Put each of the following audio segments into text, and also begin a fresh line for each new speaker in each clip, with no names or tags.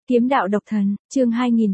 Kiếm đạo độc thần, chương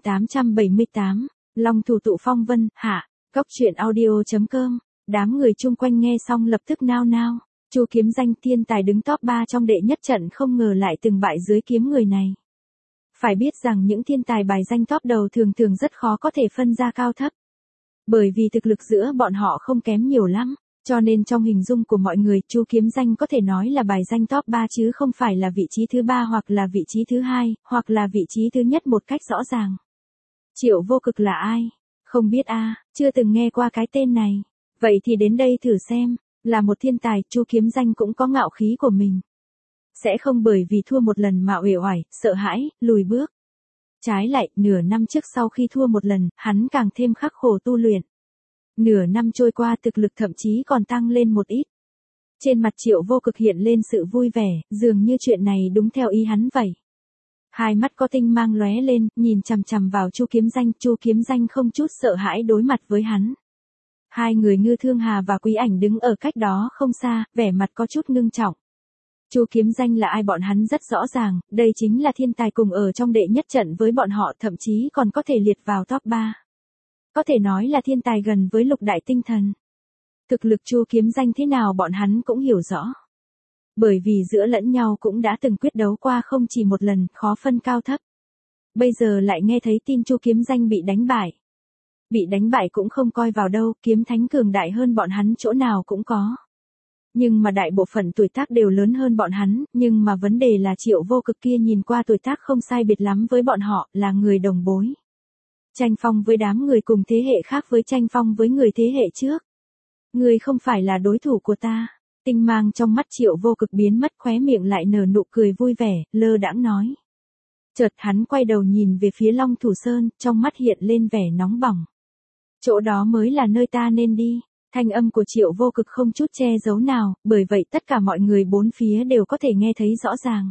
2878, Long thủ tụ phong vân, hạ, Cốc truyện audio.com, đám người chung quanh nghe xong lập tức nao nao, Chu Kiếm Danh thiên tài đứng top 3 trong đệ nhất trận không ngờ lại từng bại dưới kiếm người này. Phải biết rằng những thiên tài bài danh top đầu thường thường rất khó có thể phân ra cao thấp. Bởi vì thực lực giữa bọn họ không kém nhiều lắm. Cho nên trong hình dung của mọi người, Chu Kiếm Danh có thể nói là bài danh top 3 chứ không phải là vị trí thứ 3 hoặc là vị trí thứ 2, hoặc là vị trí thứ nhất một cách rõ ràng. Triệu Vô Cực là ai? Không biết chưa từng nghe qua cái tên này. Vậy thì đến đây thử xem, là một thiên tài, Chu Kiếm Danh cũng có ngạo khí của mình. Sẽ không bởi vì thua một lần mà uể oải, sợ hãi, lùi bước. Trái lại, nửa năm trước sau khi thua một lần, hắn càng thêm khắc khổ tu luyện. Nửa năm trôi qua thực lực thậm chí còn tăng lên một ít. Trên mặt Triệu Vô Cực hiện lên sự vui vẻ, dường như chuyện này đúng theo ý hắn vậy. Hai mắt có tinh mang lóe lên, nhìn chằm chằm vào Chu Kiếm Danh không chút sợ hãi đối mặt với hắn. Hai người Ngư Thương Hà và Quý Ảnh đứng ở cách đó không xa, vẻ mặt có chút ngưng trọng. Chu Kiếm Danh là ai bọn hắn rất rõ ràng, đây chính là thiên tài cùng ở trong đệ nhất trận với bọn họ, thậm chí còn có thể liệt vào top 3. Có thể nói là thiên tài gần với lục đại tinh thần. Thực lực Chu Kiếm Danh thế nào bọn hắn cũng hiểu rõ. Bởi vì giữa lẫn nhau cũng đã từng quyết đấu qua không chỉ một lần, khó phân cao thấp. Bây giờ lại nghe thấy tin Chu Kiếm Danh bị đánh bại. Bị đánh bại cũng không coi vào đâu, kiếm thánh cường đại hơn bọn hắn chỗ nào cũng có. Nhưng mà đại bộ phận tuổi tác đều lớn hơn bọn hắn, nhưng mà vấn đề là Triệu Vô Cực kia nhìn qua tuổi tác không sai biệt lắm với bọn họ, là người đồng bối. Tranh phong với đám người cùng thế hệ khác với tranh phong với người thế hệ trước. Người không phải là đối thủ của ta. Tinh mang trong mắt Triệu Vô Cực biến mất, khóe miệng lại nở nụ cười vui vẻ, lơ đãng nói. Chợt hắn quay đầu nhìn về phía Long Thủ Sơn, trong mắt hiện lên vẻ nóng bỏng. Chỗ đó mới là nơi ta nên đi. Thanh âm của Triệu Vô Cực không chút che giấu nào, bởi vậy tất cả mọi người bốn phía đều có thể nghe thấy rõ ràng.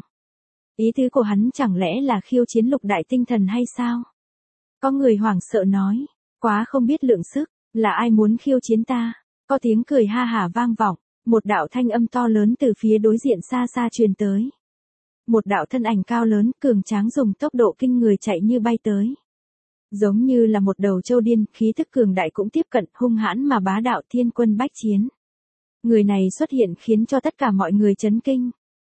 Ý tứ của hắn chẳng lẽ là khiêu chiến lục đại tinh thần hay sao? Có người hoảng sợ nói, quá không biết lượng sức, là ai muốn khiêu chiến ta? Có tiếng cười ha hả vang vọng, một đạo thanh âm to lớn từ phía đối diện xa xa truyền tới. Một đạo thân ảnh cao lớn, cường tráng dùng tốc độ kinh người chạy như bay tới. Giống như là một đầu trâu điên, khí thức cường đại cũng tiếp cận, hung hãn mà bá đạo, thiên quân bách chiến. Người này xuất hiện khiến cho tất cả mọi người chấn kinh.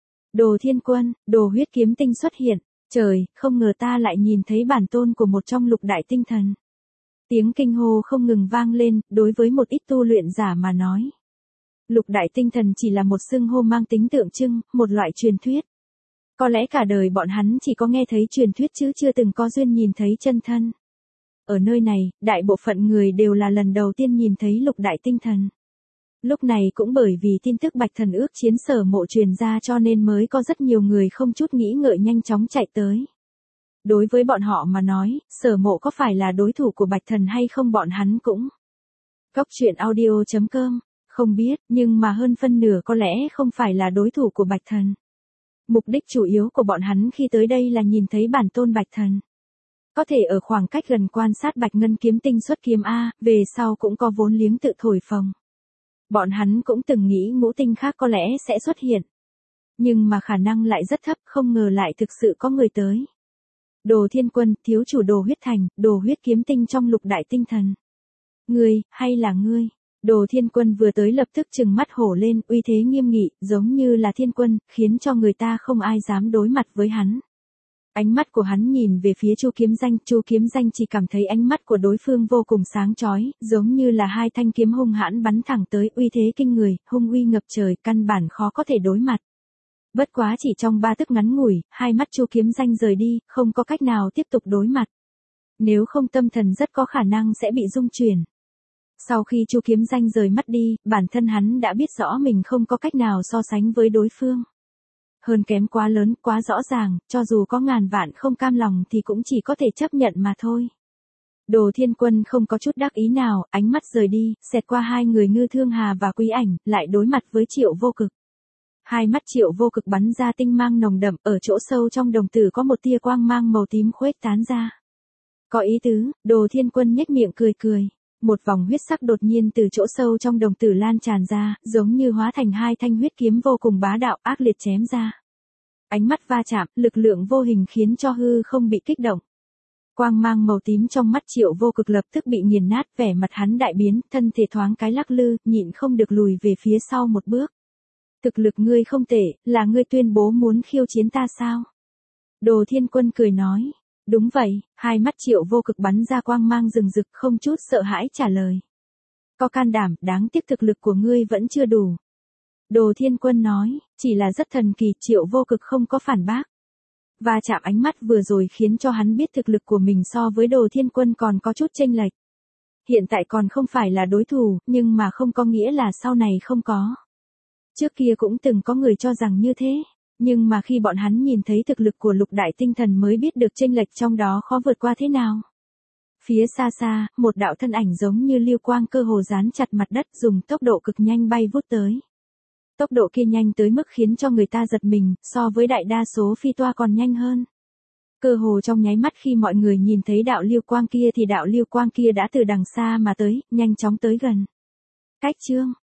Đồ Thiên Quân, Đồ Huyết Kiếm Tinh xuất hiện. Trời, không ngờ ta lại nhìn thấy bản tôn của một trong lục đại tinh thần. Tiếng kinh hô không ngừng vang lên, đối với một ít tu luyện giả mà nói. Lục đại tinh thần chỉ là một xưng hô mang tính tượng trưng, một loại truyền thuyết. Có lẽ cả đời bọn hắn chỉ có nghe thấy truyền thuyết chứ chưa từng có duyên nhìn thấy chân thân. Ở nơi này, đại bộ phận người đều là lần đầu tiên nhìn thấy lục đại tinh thần. Lúc này cũng bởi vì tin tức Bạch Thần ước chiến Sở Mộ truyền ra cho nên mới có rất nhiều người không chút nghĩ ngợi nhanh chóng chạy tới. Đối với bọn họ mà nói, Sở Mộ có phải là đối thủ của Bạch Thần hay không bọn hắn cũng. Cốc truyện audio.com, không biết, nhưng mà hơn phân nửa có lẽ không phải là đối thủ của Bạch Thần. Mục đích chủ yếu của bọn hắn khi tới đây là nhìn thấy bản tôn Bạch Thần. Có thể ở khoảng cách gần quan sát Bạch Ngân Kiếm Tinh xuất kiếm về sau cũng có vốn liếng tự thổi phồng. Bọn hắn cũng từng nghĩ ngũ tinh khác có lẽ sẽ xuất hiện. Nhưng mà khả năng lại rất thấp, không ngờ lại thực sự có người tới. Đồ Thiên Quân, thiếu chủ Đồ Huyết Thành, Đồ Huyết Kiếm Tinh trong lục đại tinh thần. Ngươi, hay là ngươi? Đồ Thiên Quân vừa tới lập tức trừng mắt hổ lên, uy thế nghiêm nghị, giống như là thiên quân, khiến cho người ta không ai dám đối mặt với hắn. Ánh mắt của hắn nhìn về phía Chu Kiếm Danh chỉ cảm thấy ánh mắt của đối phương vô cùng sáng chói, giống như là hai thanh kiếm hung hãn bắn thẳng tới, uy thế kinh người, hung uy ngập trời, căn bản khó có thể đối mặt. Bất quá chỉ trong 3 tức ngắn ngủi, hai mắt Chu Kiếm Danh rời đi, không có cách nào tiếp tục đối mặt. Nếu không tâm thần rất có khả năng sẽ bị rung chuyển. Sau khi Chu Kiếm Danh rời mắt đi, bản thân hắn đã biết rõ mình không có cách nào so sánh với đối phương. Hơn kém quá lớn, quá rõ ràng, cho dù có ngàn vạn không cam lòng thì cũng chỉ có thể chấp nhận mà thôi. Đồ Thiên Quân không có chút đắc ý nào, ánh mắt rời đi, xẹt qua hai người Ngư Thương Hà và Quý Ảnh, lại đối mặt với Triệu Vô Cực. Hai mắt Triệu Vô Cực bắn ra tinh mang nồng đậm, ở chỗ sâu trong đồng tử có một tia quang mang màu tím khuếch tán ra. Có ý tứ, Đồ Thiên Quân nhếch miệng cười cười. Một vòng huyết sắc đột nhiên từ chỗ sâu trong đồng tử lan tràn ra, giống như hóa thành hai thanh huyết kiếm vô cùng bá đạo ác liệt chém ra. Ánh mắt va chạm, lực lượng vô hình khiến cho hư không bị kích động. Quang mang màu tím trong mắt Triệu Vô Cực lập tức bị nghiền nát, vẻ mặt hắn đại biến, thân thể thoáng cái lắc lư, nhịn không được lùi về phía sau một bước. Thực lực ngươi không tệ, là ngươi tuyên bố muốn khiêu chiến ta sao? Đồ Thiên Quân cười nói. Đúng vậy, hai mắt Triệu Vô Cực bắn ra quang mang rừng rực, không chút sợ hãi trả lời. Có can đảm, đáng tiếc thực lực của ngươi vẫn chưa đủ. Đồ Thiên Quân nói, chỉ là rất thần kỳ, Triệu Vô Cực không có phản bác. Và chạm ánh mắt vừa rồi khiến cho hắn biết thực lực của mình so với Đồ Thiên Quân còn có chút chênh lệch. Hiện tại còn không phải là đối thủ, nhưng mà không có nghĩa là sau này không có. Trước kia cũng từng có người cho rằng như thế, nhưng mà khi bọn hắn nhìn thấy thực lực của Lục Đại Tinh Thần mới biết được chênh lệch trong đó khó vượt qua thế nào. Phía xa xa, một đạo thân ảnh giống như lưu quang cơ hồ dán chặt mặt đất, dùng tốc độ cực nhanh bay vút tới. Tốc độ kia nhanh tới mức khiến cho người ta giật mình, so với đại đa số phi toa còn nhanh hơn. Cơ hồ trong nháy mắt khi mọi người nhìn thấy đạo lưu quang kia thì đạo lưu quang kia đã từ đằng xa mà tới, nhanh chóng tới gần. Cách chương